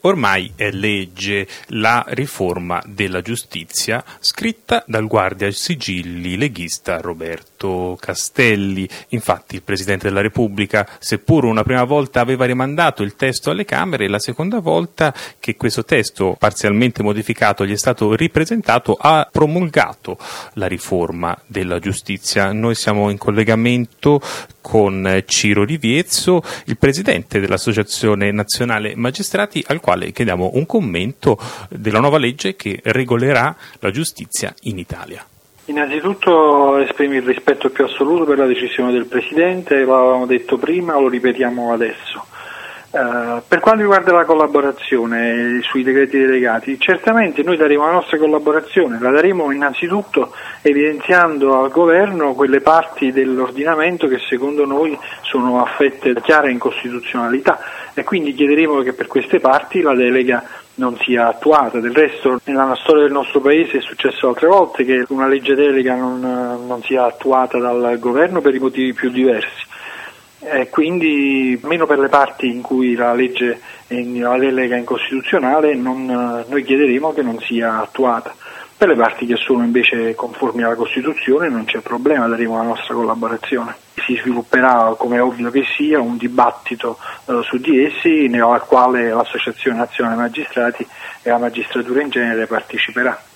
Ormai è legge la riforma della giustizia scritta dal guardasigilli leghista Roberto Castelli. Infatti il Presidente della Repubblica, seppur una prima volta aveva rimandato il testo alle Camere, la seconda volta che questo testo parzialmente modificato gli è stato ripresentato ha promulgato la riforma della giustizia. Noi siamo in collegamento con Ciro Liviezzo, il Presidente dell'Associazione Nazionale Magistrati, al quale chiediamo un commento della nuova legge che regolerà la giustizia in Italia. Innanzitutto esprimo il rispetto più assoluto per la decisione del Presidente, lo avevamo detto prima, lo ripetiamo adesso. Per quanto riguarda la collaborazione sui decreti delegati, certamente noi daremo la nostra collaborazione, la daremo innanzitutto evidenziando al Governo quelle parti dell'ordinamento che secondo noi sono affette da chiara incostituzionalità e quindi chiederemo che per queste parti la delega non sia attuata. Del resto nella storia del nostro Paese è successo altre volte che una legge delega non sia attuata dal Governo per i motivi più diversi. Quindi meno per le parti in cui la delega è incostituzionale noi chiederemo che non sia attuata. Per le parti che sono invece conformi alla Costituzione non c'è problema, daremo la nostra collaborazione. Si svilupperà, come è ovvio che sia, un dibattito su di essi al quale l'Associazione Nazionale Magistrati e la magistratura in genere parteciperà.